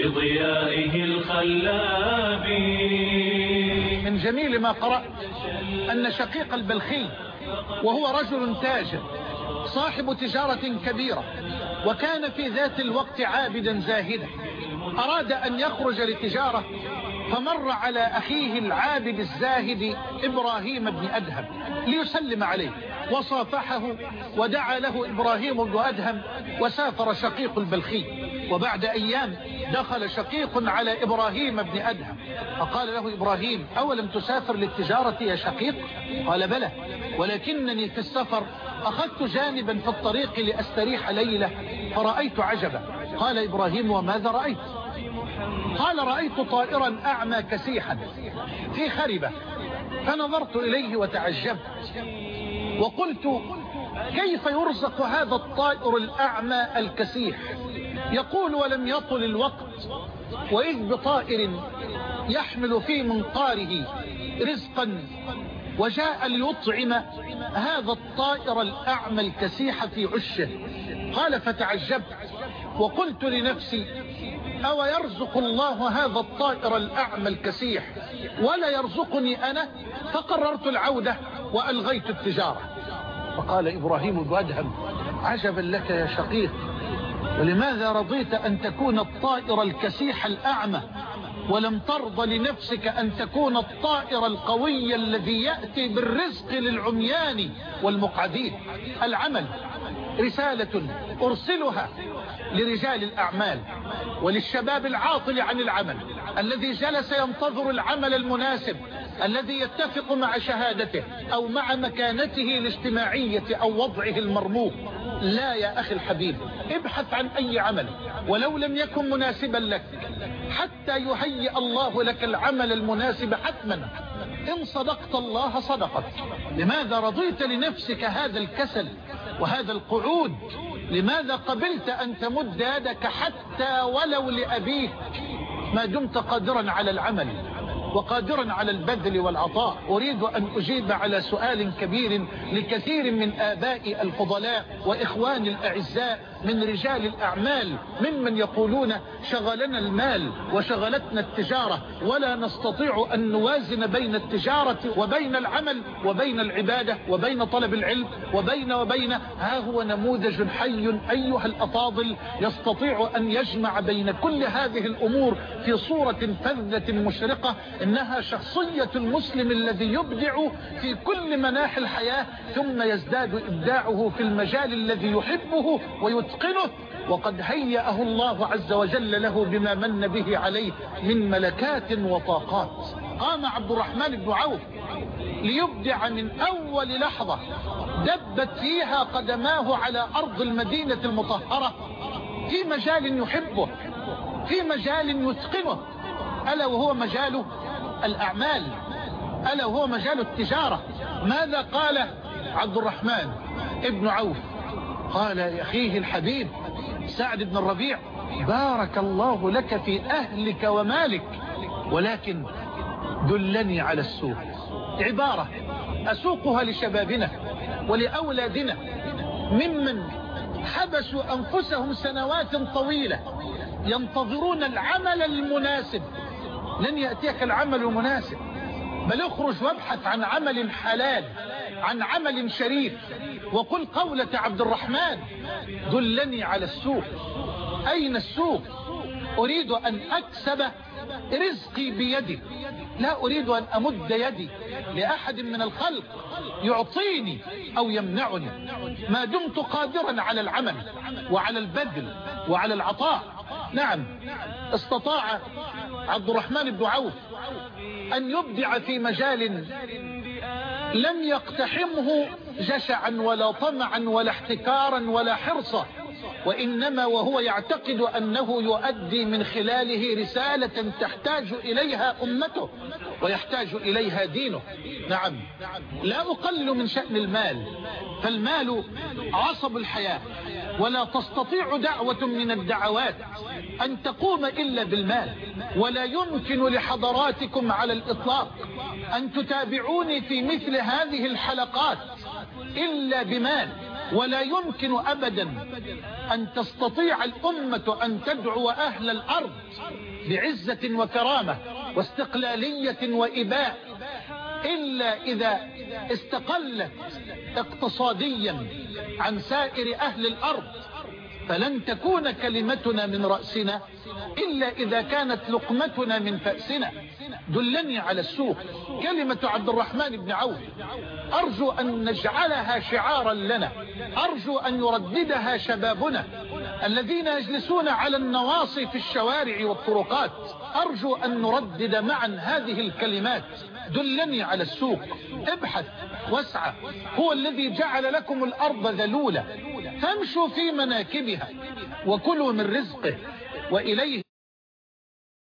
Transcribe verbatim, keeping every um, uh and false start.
بضيائه الخلاب. من جميل ما قرأت أن شقيق البلخي وهو رجل تاجر صاحب تجارة كبيرة وكان في ذات الوقت عابدا زاهدا، أراد أن يخرج لتجارة فمر على أخيه العابد الزاهد إبراهيم بن أدهم ليسلم عليه، وصافحه ودعا له إبراهيم بن أدهم، وسافر شقيق البلخي. وبعد أيام دخل شقيق على إبراهيم بن أدهم فقال له إبراهيم: أولم تسافر للتجارة يا شقيق؟ قال: بلى، ولكنني في السفر أخذت جانبا في الطريق لأستريح ليلة فرأيت عجبا. قال إبراهيم: وماذا رأيت؟ قال: رأيت طائرا أعمى كسيحا في خربة، فنظرت إليه وتعجبت وقلت: كيف يرزق هذا الطائر الأعمى الكسيح؟ يقول: ولم يطل الوقت وإذ بطائر يحمل في منقاره رزقا وجاء ليطعم هذا الطائر الأعمى الكسيح في عشه. قال: فتعجبت وقلت لنفسي: أو يرزق الله هذا الطائر الأعمى الكسيح ولا يرزقني أنا؟ فقررت العودة وألغيت التجارة. فقال إبراهيم بن أدهم: عجبا لك يا شقيق، ولماذا رضيت أن تكون الطائر الكسيح الأعمى ولم ترض لنفسك أن تكون الطائر القوي الذي يأتي بالرزق للعميان والمقعدين؟ العمل رسالة أرسلها لرجال الأعمال وللشباب العاطل عن العمل الذي جلس ينتظر العمل المناسب الذي يتفق مع شهادته أو مع مكانته الاجتماعية أو وضعه المرموق. لا يا أخي الحبيب، ابحث عن أي عمل ولو لم يكن مناسبا لك حتى يهيئ الله لك العمل المناسب حتما. إن صدقت الله صدقت. لماذا رضيت لنفسك هذا الكسل وهذا القعود؟ لماذا قبلت أن تمد يدك حتى ولو لأبيك ما دمت قادرا على العمل وقادرا على البذل والعطاء؟ أريد أن أجيب على سؤال كبير لكثير من آباء الفضلاء وإخوان الأعزاء من رجال الأعمال ممن يقولون: شغلنا المال وشغلتنا التجارة ولا نستطيع أن نوازن بين التجارة وبين العمل وبين العبادة وبين طلب العلم وبين وبين. ها هو نموذج حي أيها الأفاضل يستطيع أن يجمع بين كل هذه الأمور في صورة فذة مشرقة. إنها شخصية المسلم الذي يبدع في كل مناحي الحياة ثم يزداد إبداعه في المجال الذي يحبه ويتقنه، وقد هيأه الله عز وجل له بما من به عليه من ملكات وطاقات. قام عبد الرحمن بن عوف ليبدع من أول لحظة دبت فيها قدماه على أرض المدينة المطهرة في مجال يحبه، في مجال يتقنه، ألا وهو مجال الأعمال، ألا وهو مجال التجارة. ماذا قال عبد الرحمن ابن عوف؟ قال لأخيه الحبيب سعد بن الربيع: بارك الله لك في أهلك ومالك، ولكن دلني على السوق. عبارة أسوقها لشبابنا ولأولادنا ممن حبسوا أنفسهم سنوات طويلة ينتظرون العمل المناسب. لن يأتيك العمل المناسب، بل اخرج وابحث عن عمل حلال، عن عمل شريف، وقل قولة عبد الرحمن: دلني على السوق. أين السوق؟ أريد أن أكسب رزقي بيدي، لا أريد أن أمد يدي لأحد من الخلق يعطيني أو يمنعني، ما دمت قادرا على العمل وعلى البذل وعلى العطاء. نعم، استطاع عبد الرحمن بن عوف أن يبدع في مجال لم يقتحمه جشعا ولا طمعا ولا احتكارا ولا حرصا، وإنما وهو يعتقد أنه يؤدي من خلاله رسالة تحتاج إليها أمته ويحتاج إليها دينه. نعم، لا أقلل من شأن المال، فالمال عصب الحياة، ولا تستطيع دعوة من الدعوات أن تقوم إلا بالمال، ولا يمكن لحضراتكم على الإطلاق أن تتابعوني في مثل هذه الحلقات إلا بمال. ولا يمكن أبدا أن تستطيع الأمة أن تدعو أهل الأرض بعزة وكرامة واستقلالية وإباء إلا إذا استقلت اقتصاديا عن سائر أهل الأرض. فلن تكون كلمتنا من رأسنا إلا إذا كانت لقمتنا من فأسنا. دلني على السوق، كلمة عبد الرحمن بن عوف أرجو أن نجعلها شعارا لنا، أرجو أن يرددها شبابنا الذين يجلسون على النواصي في الشوارع والطرقات. أرجو أن نردد معا هذه الكلمات. دلني على السوق، ابحث واسعى، هو الذي جعل لكم الأرض ذلولة فامشوا في مناكبها وكلوا من رزقه وإليه